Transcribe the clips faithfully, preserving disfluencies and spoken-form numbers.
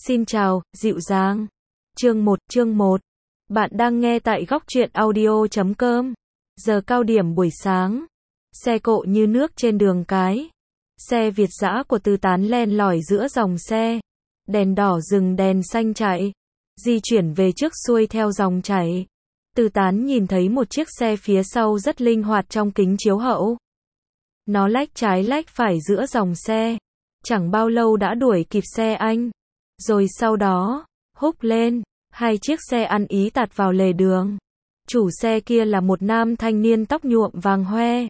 Xin chào, dịu dàng. Chương một, chương một. Bạn đang nghe tại góc truyện audio chấm com. Giờ cao điểm buổi sáng. Xe cộ như nước trên đường cái. Xe Việt dã của Từ Tán len lỏi giữa dòng xe. Đèn đỏ dừng đèn xanh chạy. Di chuyển về trước xuôi theo dòng chảy. Từ Tán nhìn thấy một chiếc xe phía sau rất linh hoạt trong kính chiếu hậu. Nó lách trái lách phải giữa dòng xe. Chẳng bao lâu đã đuổi kịp xe anh. Rồi sau đó, húc lên, hai chiếc xe ăn ý tạt vào lề đường. Chủ xe kia là một nam thanh niên tóc nhuộm vàng hoe.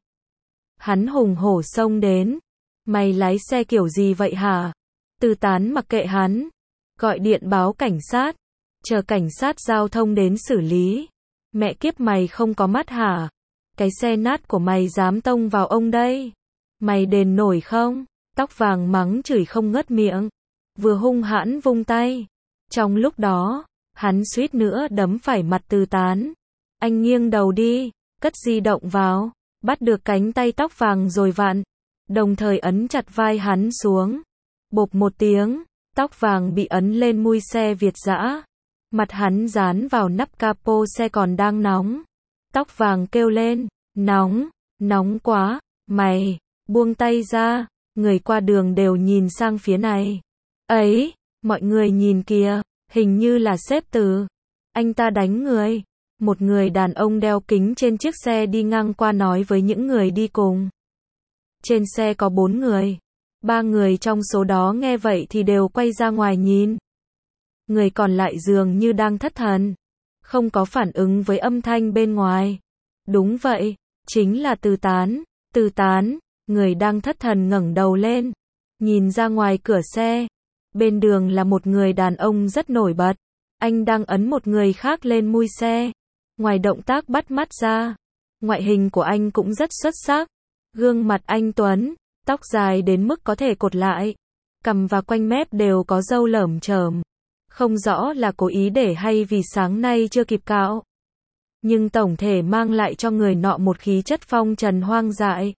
Hắn hùng hổ xông đến. Mày lái xe kiểu gì vậy hả? Từ Tán mặc kệ hắn. Gọi điện báo cảnh sát. Chờ cảnh sát giao thông đến xử lý. Mẹ kiếp mày không có mắt hả? Cái xe nát của mày dám tông vào ông đây. Mày đền nổi không? Tóc vàng mắng chửi không ngớt miệng. Vừa hung hãn vung tay. Trong lúc đó, hắn suýt nữa đấm phải mặt Từ Tán. Anh nghiêng đầu đi, cất di động vào, bắt được cánh tay tóc vàng rồi vặn. Đồng thời ấn chặt vai hắn xuống. Bộp một tiếng, tóc vàng bị ấn lên mui xe Việt dã. Mặt hắn dán vào nắp capo xe còn đang nóng. Tóc vàng kêu lên, nóng, nóng quá, mày, buông tay ra. Người qua đường đều nhìn sang phía này. Ấy, mọi người nhìn kìa, hình như là sếp Từ. Anh ta đánh người. Một người đàn ông đeo kính trên chiếc xe đi ngang qua nói với những người đi cùng. Trên xe có bốn người. Ba người trong số đó nghe vậy thì đều quay ra ngoài nhìn. Người còn lại dường như đang thất thần. Không có phản ứng với âm thanh bên ngoài. Đúng vậy, chính là Từ Tán. Từ Tán, người đang thất thần ngẩng đầu lên. Nhìn ra ngoài cửa xe. Bên đường là một người đàn ông rất nổi bật. Anh đang ấn một người khác lên mui xe. Ngoài động tác bắt mắt ra, ngoại hình của anh cũng rất xuất sắc. Gương mặt anh tuấn, tóc dài đến mức có thể cột lại. Cằm và quanh mép đều có râu lởm chởm. Không rõ là cố ý để hay vì sáng nay chưa kịp cạo. Nhưng tổng thể mang lại cho người nọ một khí chất phong trần hoang dại.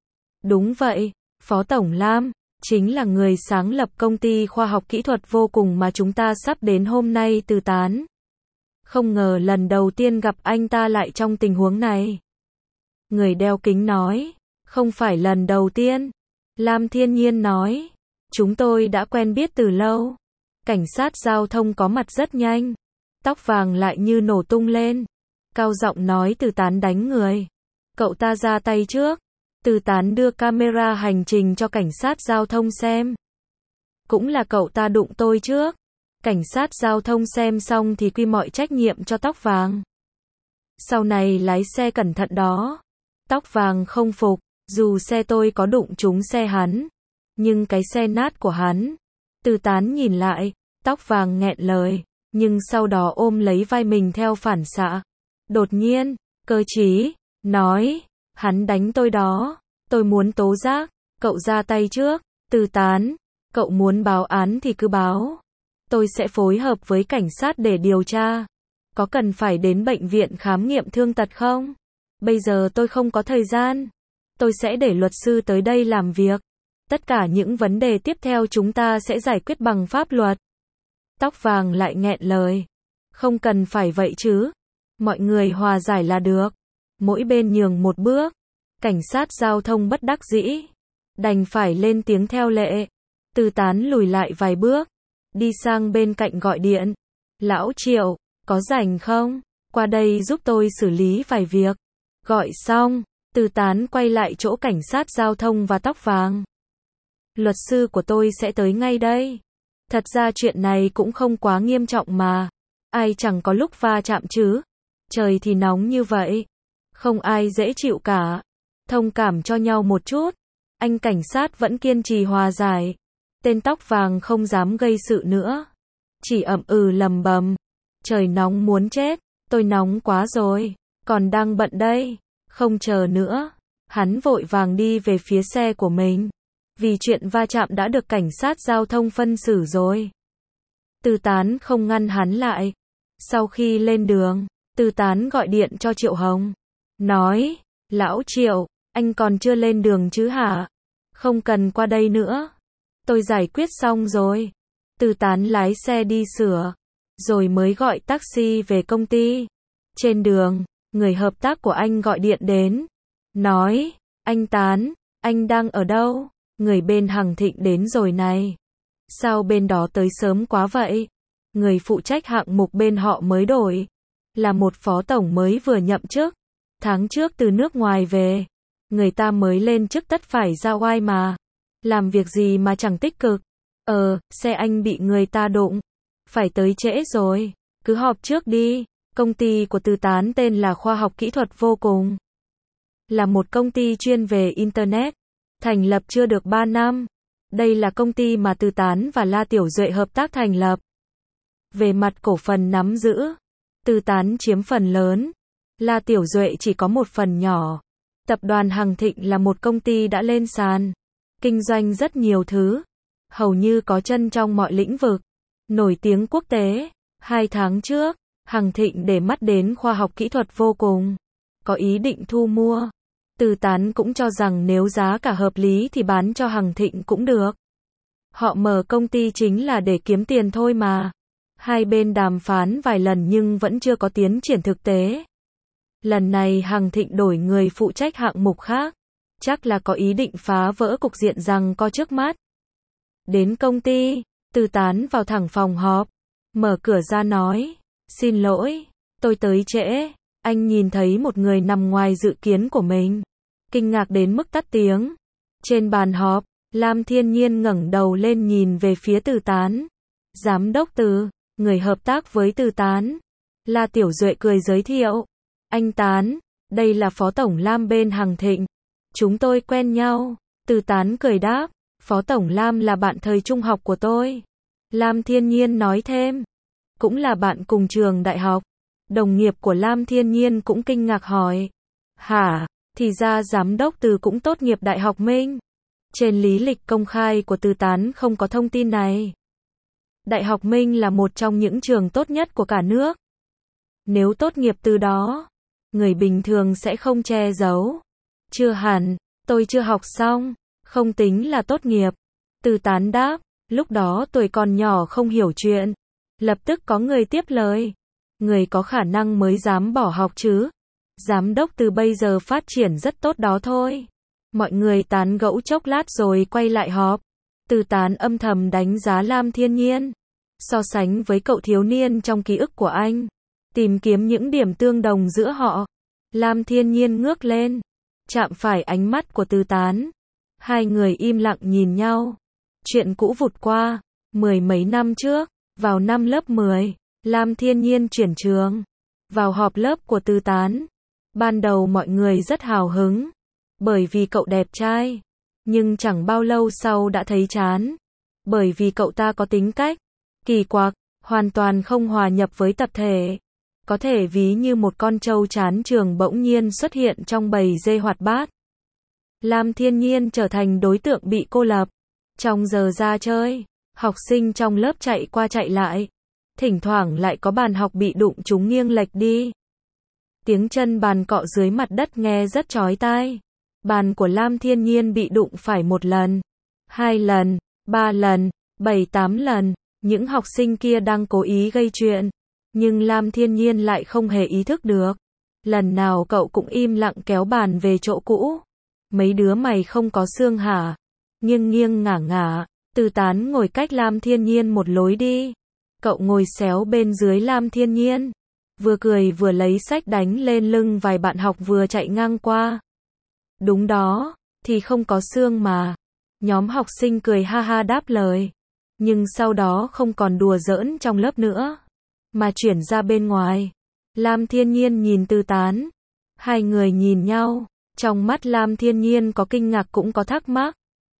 Đúng vậy, Phó Tổng Lam chính là người sáng lập công ty khoa học kỹ thuật vô cùng mà chúng ta sắp đến hôm nay. Từ Tán không ngờ lần đầu tiên gặp anh ta lại trong tình huống này. Người đeo kính nói, không phải lần đầu tiên. Lam Thiên Nhiên nói, chúng tôi đã quen biết từ lâu. Cảnh sát giao thông có mặt rất nhanh. Tóc vàng lại như nổ tung lên. Cao giọng nói Từ Tán đánh người. Cậu ta ra tay trước. Từ Tán đưa camera hành trình cho cảnh sát giao thông xem. Cũng là cậu ta đụng tôi trước. Cảnh sát giao thông xem xong thì quy mọi trách nhiệm cho tóc vàng. Sau này lái xe cẩn thận đó. Tóc vàng không phục, dù xe tôi có đụng trúng xe hắn. Nhưng cái xe nát của hắn. Từ Tán nhìn lại, tóc vàng nghẹn lời. Nhưng sau đó ôm lấy vai mình theo phản xạ. Đột nhiên, cơ trí, nói. Hắn đánh tôi đó, tôi muốn tố giác, cậu ra tay trước. Từ Tán, cậu muốn báo án thì cứ báo. Tôi sẽ phối hợp với cảnh sát để điều tra. Có cần phải đến bệnh viện khám nghiệm thương tật không? Bây giờ tôi không có thời gian. Tôi sẽ để luật sư tới đây làm việc. Tất cả những vấn đề tiếp theo chúng ta sẽ giải quyết bằng pháp luật. Tóc vàng lại nghẹn lời. Không cần phải vậy chứ. Mọi người hòa giải là được. Mỗi bên nhường một bước. Cảnh sát giao thông bất đắc dĩ. Đành phải lên tiếng theo lệ. Từ Tán lùi lại vài bước. Đi sang bên cạnh gọi điện. Lão Triệu, có rảnh không? Qua đây giúp tôi xử lý vài việc. Gọi xong, Từ Tán quay lại chỗ cảnh sát giao thông và tóc vàng. Luật sư của tôi sẽ tới ngay đây. Thật ra chuyện này cũng không quá nghiêm trọng mà. Ai chẳng có lúc va chạm chứ. Trời thì nóng như vậy. Không ai dễ chịu cả. Thông cảm cho nhau một chút. Anh cảnh sát vẫn kiên trì hòa giải. Tên tóc vàng không dám gây sự nữa. Chỉ ậm ừ lầm bầm. Trời nóng muốn chết. Tôi nóng quá rồi. Còn đang bận đây. Không chờ nữa. Hắn vội vàng đi về phía xe của mình. Vì chuyện va chạm đã được cảnh sát giao thông phân xử rồi. Từ Tán không ngăn hắn lại. Sau khi lên đường, Từ Tán gọi điện cho Triệu Hồng. Nói, lão Triệu, anh còn chưa lên đường chứ hả? Không cần qua đây nữa. Tôi giải quyết xong rồi. Từ Tán lái xe đi sửa, rồi mới gọi taxi về công ty. Trên đường, người hợp tác của anh gọi điện đến, nói, anh Tán, anh đang ở đâu? Người bên Hằng Thịnh đến rồi này. Sao bên đó tới sớm quá vậy? Người phụ trách hạng mục bên họ mới đổi, là một phó tổng mới vừa nhậm chức, tháng trước từ nước ngoài về. Người ta mới lên chức tất phải ra oai mà. Làm việc gì mà chẳng tích cực. Ờ, xe anh bị người ta đụng. Phải tới trễ rồi. Cứ họp trước đi. Công ty của Từ Tán tên là Khoa học Kỹ thuật Vô Cùng. Là một công ty chuyên về Internet. Thành lập chưa được ba năm. Đây là công ty mà Từ Tán và La Tiểu Duệ hợp tác thành lập. Về mặt cổ phần nắm giữ, Từ Tán chiếm phần lớn. La Tiểu Duệ chỉ có một phần nhỏ. Tập đoàn Hằng Thịnh là một công ty đã lên sàn. Kinh doanh rất nhiều thứ. Hầu như có chân trong mọi lĩnh vực. Nổi tiếng quốc tế. Hai tháng trước, Hằng Thịnh để mắt đến Khoa học Kỹ thuật Vô Cùng. Có ý định thu mua. Từ Tán cũng cho rằng nếu giá cả hợp lý thì bán cho Hằng Thịnh cũng được. Họ mở công ty chính là để kiếm tiền thôi mà. Hai bên đàm phán vài lần nhưng vẫn chưa có tiến triển thực tế. Lần này Hằng Thịnh đổi người phụ trách hạng mục khác. Chắc là có ý định phá vỡ cục diện rằng co trước mắt. Đến công ty, Từ Tán vào thẳng phòng họp. Mở cửa ra nói, xin lỗi, tôi tới trễ. Anh nhìn thấy một người nằm ngoài dự kiến của mình. Kinh ngạc đến mức tắt tiếng. Trên bàn họp, Lam Thiên Nhiên ngẩng đầu lên nhìn về phía Từ Tán. Giám đốc Từ, người hợp tác với Từ Tán. La Tiểu Duệ cười giới thiệu. Anh Tán, đây là Phó Tổng Lam bên Hằng Thịnh. Chúng tôi quen nhau. Từ Tán cười đáp, Phó Tổng Lam là bạn thời trung học của tôi. Lam Thiên Nhiên nói thêm, cũng là bạn cùng trường đại học. Đồng nghiệp của Lam Thiên Nhiên cũng kinh ngạc hỏi, hả, thì ra giám đốc Từ cũng tốt nghiệp Đại học Minh. Trên lý lịch công khai của Từ Tán không có thông tin này. Đại học Minh là một trong những trường tốt nhất của cả nước. Nếu tốt nghiệp từ đó, người bình thường sẽ không che giấu. Chưa hẳn, tôi chưa học xong, không tính là tốt nghiệp. Từ Tán đáp, lúc đó tuổi còn nhỏ không hiểu chuyện. Lập tức có người tiếp lời. Người có khả năng mới dám bỏ học chứ. Giám đốc Từ bây giờ phát triển rất tốt đó thôi. Mọi người tán gẫu chốc lát rồi quay lại họp. Từ Tán âm thầm đánh giá Lam Thiên Nhiên. So sánh với cậu thiếu niên trong ký ức của anh. Tìm kiếm những điểm tương đồng giữa họ. Lam Thiên Nhiên ngước lên. Chạm phải ánh mắt của Từ Tán. Hai người im lặng nhìn nhau. Chuyện cũ vụt qua. Mười mấy năm trước, vào năm lớp mười, Lam Thiên Nhiên chuyển trường. Vào họp lớp của Từ Tán. Ban đầu mọi người rất hào hứng. Bởi vì cậu đẹp trai. Nhưng chẳng bao lâu sau đã thấy chán. Bởi vì cậu ta có tính cách kỳ quặc, hoàn toàn không hòa nhập với tập thể. Có thể ví như một con trâu chán trường bỗng nhiên xuất hiện trong bầy dê hoạt bát. Lam Thiên Nhiên trở thành đối tượng bị cô lập. Trong giờ ra chơi, học sinh trong lớp chạy qua chạy lại. Thỉnh thoảng lại có bàn học bị đụng trúng nghiêng lệch đi. Tiếng chân bàn cọ dưới mặt đất nghe rất chói tai. Bàn của Lam Thiên Nhiên bị đụng phải một lần, hai lần, ba lần, bảy tám lần. Những học sinh kia đang cố ý gây chuyện. Nhưng Lam Thiên Nhiên lại không hề ý thức được. Lần nào cậu cũng im lặng kéo bàn về chỗ cũ. Mấy đứa mày không có xương hả? Nghiêng nghiêng ngả ngả. Từ Tán ngồi cách Lam Thiên Nhiên một lối đi. Cậu ngồi xéo bên dưới Lam Thiên Nhiên. Vừa cười vừa lấy sách đánh lên lưng vài bạn học vừa chạy ngang qua. Đúng đó, thì không có xương mà. Nhóm học sinh cười ha ha đáp lời. Nhưng sau đó không còn đùa giỡn trong lớp nữa. Mà chuyển ra bên ngoài. Lam Thiên Nhiên nhìn Từ Tán. Hai người nhìn nhau. Trong mắt Lam Thiên Nhiên có kinh ngạc cũng có thắc mắc.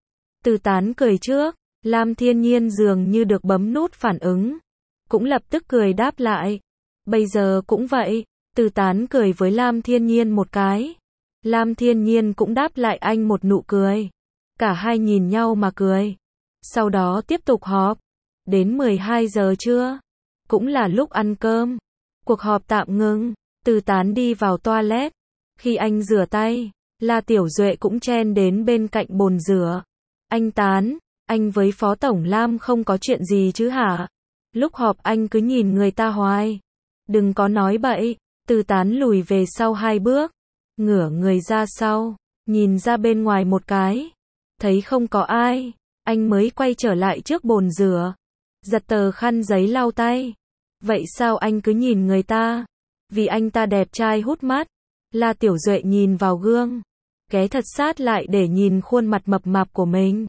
Từ Tán cười trước. Lam Thiên Nhiên dường như được bấm nút phản ứng. Cũng lập tức cười đáp lại. Bây giờ cũng vậy. Từ Tán cười với Lam Thiên Nhiên một cái. Lam Thiên Nhiên cũng đáp lại anh một nụ cười. Cả hai nhìn nhau mà cười. Sau đó tiếp tục họp. Đến mười hai giờ trưa. Cũng là lúc ăn cơm. Cuộc họp tạm ngừng. Từ Tán đi vào toilet. Khi anh rửa tay, La Tiểu Duệ cũng chen đến bên cạnh bồn rửa. Anh Tán, Anh với Phó Tổng Lam không có chuyện gì chứ hả? Lúc họp anh cứ nhìn người ta hoài. Đừng có nói bậy. Từ Tán lùi về sau hai bước, ngửa người ra sau, nhìn ra bên ngoài một cái. Thấy không có ai, anh mới quay trở lại trước bồn rửa, giật tờ khăn giấy lau tay. Vậy sao anh cứ nhìn người ta? Vì anh ta đẹp trai hút mắt. La Tiểu Duệ nhìn vào gương, ghé thật sát lại để nhìn khuôn mặt mập mạp của mình.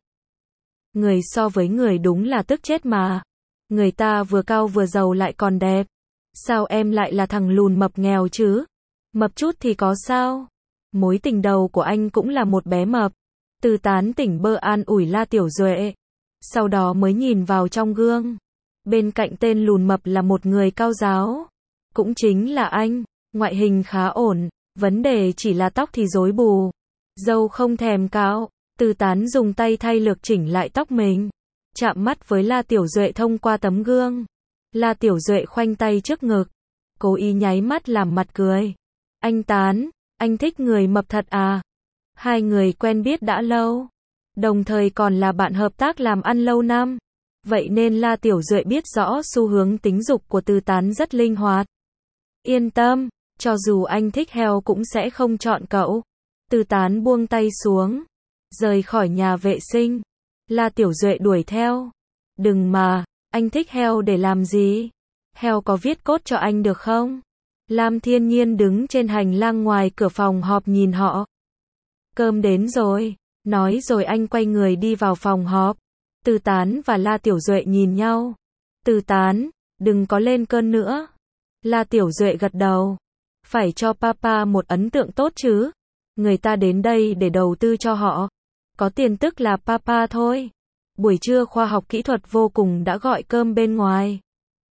Người so với người đúng là tức chết mà. Người ta vừa cao vừa giàu lại còn đẹp. Sao em lại là thằng lùn mập nghèo chứ? Mập chút thì có sao? Mối tình đầu của anh cũng là một bé mập. Từ Tán tỉnh bơ an ủi La Tiểu Duệ. Sau đó mới nhìn vào trong gương. Bên cạnh tên lùn mập là một người cao ráo. Cũng chính là anh. Ngoại hình khá ổn. Vấn đề chỉ là tóc thì rối bù. Râu không thèm cạo. Từ Tán dùng tay thay lược chỉnh lại tóc mình. Chạm mắt với La Tiểu Duệ thông qua tấm gương. La Tiểu Duệ khoanh tay trước ngực. Cố ý nháy mắt làm mặt cười. Anh Tán, anh thích người mập thật à? Hai người quen biết đã lâu. Đồng thời còn là bạn hợp tác làm ăn lâu năm. Vậy nên La Tiểu Duệ biết rõ xu hướng tính dục của Từ Tán rất linh hoạt. Yên tâm, cho dù anh thích heo cũng sẽ không chọn cậu. Từ Tán buông tay xuống, rời khỏi nhà vệ sinh. La Tiểu Duệ đuổi theo. Đừng mà, anh thích heo để làm gì? Heo có viết cốt cho anh được không? Lam Thiên Nhiên đứng trên hành lang ngoài cửa phòng họp nhìn họ. Cơm đến rồi. Nói rồi anh quay người đi vào phòng họp. Từ Tán và La Tiểu Duệ nhìn nhau. Từ Tán, đừng có lên cơn nữa. La Tiểu Duệ gật đầu. Phải cho papa một ấn tượng tốt chứ. Người ta đến đây để đầu tư cho họ. Có tiền tức là papa thôi. Buổi trưa khoa học kỹ thuật vô cùng đã gọi cơm bên ngoài.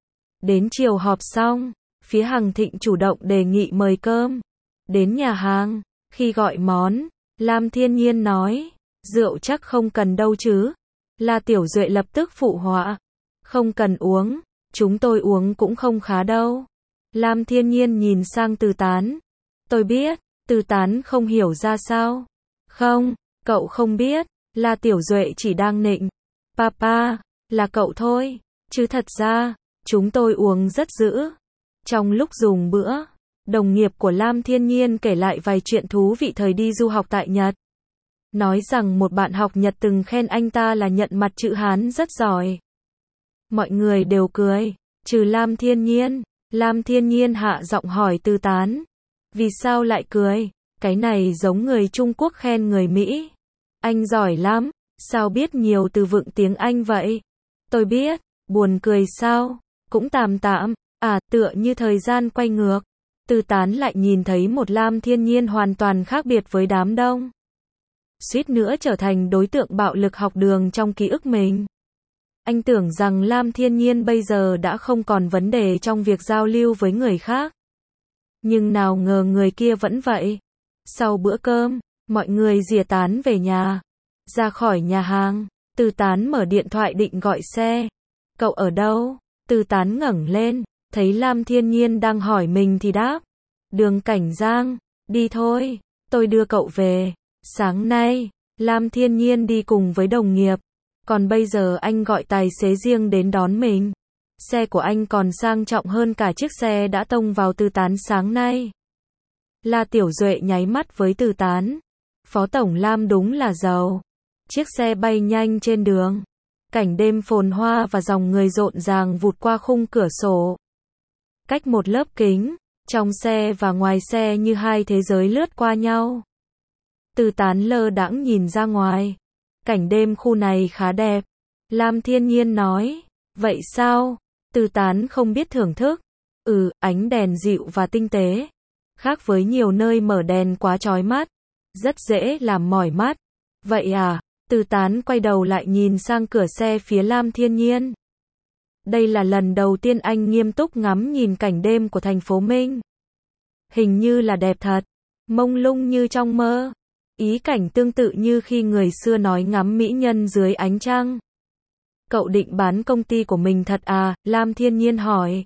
Đến chiều họp xong, phía Hằng Thịnh chủ động đề nghị mời cơm. Đến nhà hàng, khi gọi món, Lam Thiên Nhiên nói, rượu chắc không cần đâu chứ. La Tiểu Duệ lập tức phụ họa. Không cần uống, chúng tôi uống cũng không khá đâu. Lam Thiên Nhiên nhìn sang Từ Tán. Tôi biết. Từ Tán không hiểu ra sao. Không, cậu không biết. La Tiểu Duệ chỉ đang nịnh. Papa, là cậu thôi. Chứ thật ra, chúng tôi uống rất dữ. Trong lúc dùng bữa, đồng nghiệp của Lam Thiên Nhiên kể lại vài chuyện thú vị thời đi du học tại Nhật. Nói rằng một bạn học Nhật từng khen anh ta là nhận mặt chữ Hán rất giỏi. Mọi người đều cười, trừ Lam Thiên Nhiên. Lam Thiên Nhiên hạ giọng hỏi Từ Tán. Vì sao lại cười? Cái này giống người Trung Quốc khen người Mỹ. Anh giỏi lắm, sao biết nhiều từ vựng tiếng Anh vậy? Tôi biết, buồn cười sao? Cũng tạm tạm, à tựa như thời gian quay ngược. Từ Tán lại nhìn thấy một Lam Thiên Nhiên hoàn toàn khác biệt với đám đông. Suýt nữa trở thành đối tượng bạo lực học đường trong ký ức mình. Anh tưởng rằng Lam Thiên Nhiên bây giờ đã không còn vấn đề trong việc giao lưu với người khác. Nhưng nào ngờ người kia vẫn vậy. Sau bữa cơm, mọi người rìa tán về nhà. Ra khỏi nhà hàng, Từ Tán mở điện thoại định gọi xe. Cậu ở đâu? Từ Tán ngẩng lên, thấy Lam Thiên Nhiên đang hỏi mình thì đáp. Đường Cảnh Giang, đi thôi, tôi đưa cậu về. Sáng nay, Lam Thiên Nhiên đi cùng với đồng nghiệp. Còn bây giờ anh gọi tài xế riêng đến đón mình. Xe của anh còn sang trọng hơn cả chiếc xe đã tông vào Từ Tán sáng nay. La Tiểu Duệ nháy mắt với Từ Tán. Phó Tổng Lam đúng là giàu. Chiếc xe bay nhanh trên đường. Cảnh đêm phồn hoa và dòng người rộn ràng vụt qua khung cửa sổ. Cách một lớp kính, trong xe và ngoài xe như hai thế giới lướt qua nhau. Từ Tán lơ đãng nhìn ra ngoài. Cảnh đêm khu này khá đẹp. Lam Thiên Nhiên nói. Vậy sao? Từ Tán không biết thưởng thức. Ừ, ánh đèn dịu và tinh tế. Khác với nhiều nơi mở đèn quá chói mắt. Rất dễ làm mỏi mắt. Vậy à? Từ Tán quay đầu lại nhìn sang cửa xe phía Lam Thiên Nhiên. Đây là lần đầu tiên anh nghiêm túc ngắm nhìn cảnh đêm của thành phố Minh. Hình như là đẹp thật. Mông lung như trong mơ. Ý cảnh tương tự như khi người xưa nói ngắm mỹ nhân dưới ánh trăng. Cậu định bán công ty của mình thật à? Lam Thiên Nhiên hỏi.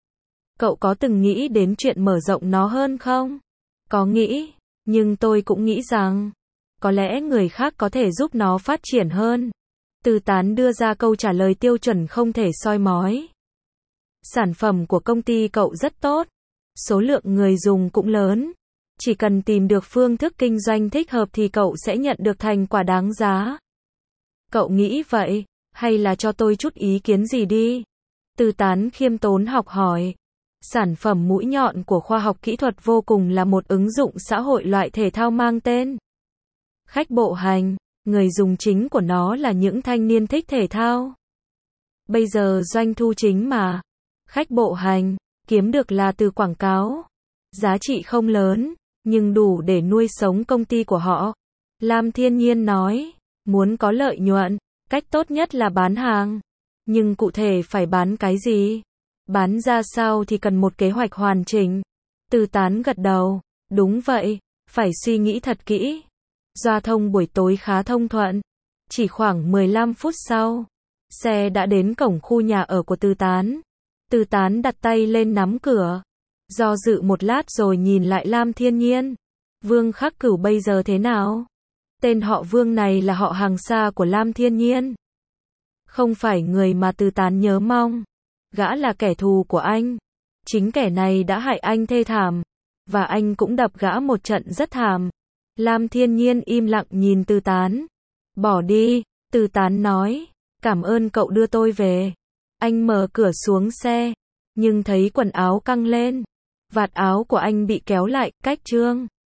Cậu có từng nghĩ đến chuyện mở rộng nó hơn không? Có nghĩ, nhưng tôi cũng nghĩ rằng, có lẽ người khác có thể giúp nó phát triển hơn. Từ Tán đưa ra câu trả lời tiêu chuẩn không thể soi mói. Sản phẩm của công ty cậu rất tốt. Số lượng người dùng cũng lớn. Chỉ cần tìm được phương thức kinh doanh thích hợp thì cậu sẽ nhận được thành quả đáng giá. Cậu nghĩ vậy, hay là cho tôi chút ý kiến gì đi? Từ Tán khiêm tốn học hỏi. Sản phẩm mũi nhọn của khoa học kỹ thuật vô cùng là một ứng dụng xã hội loại thể thao mang tên Khách Bộ Hành. Người dùng chính của nó là những thanh niên thích thể thao. Bây giờ doanh thu chính mà Khách Bộ Hành kiếm được là từ quảng cáo. Giá trị không lớn, nhưng đủ để nuôi sống công ty của họ. Lam Thiên Nhiên nói, muốn có lợi nhuận, cách tốt nhất là bán hàng. Nhưng cụ thể phải bán cái gì? Bán ra sao thì cần một kế hoạch hoàn chỉnh. Từ Tán gật đầu, đúng vậy, phải suy nghĩ thật kỹ. Giao thông buổi tối khá thông thuận. Chỉ khoảng mười lăm phút sau, xe đã đến cổng khu nhà ở của Từ Tán. Từ Tán đặt tay lên nắm cửa. Do dự một lát rồi nhìn lại Lam Thiên Nhiên. Vương Khắc Cửu bây giờ thế nào? Tên họ Vương này là họ hàng xa của Lam Thiên Nhiên. Không phải người mà Từ Tán nhớ mong. Gã là kẻ thù của anh. Chính kẻ này đã hại anh thê thảm. Và anh cũng đập gã một trận rất thảm. Lam Thiên Nhiên im lặng nhìn Từ Tán. Bỏ đi, Từ Tán nói. Cảm ơn cậu đưa tôi về. Anh mở cửa xuống xe. Nhưng thấy quần áo căng lên. Vạt áo của anh bị kéo lại, cách trương.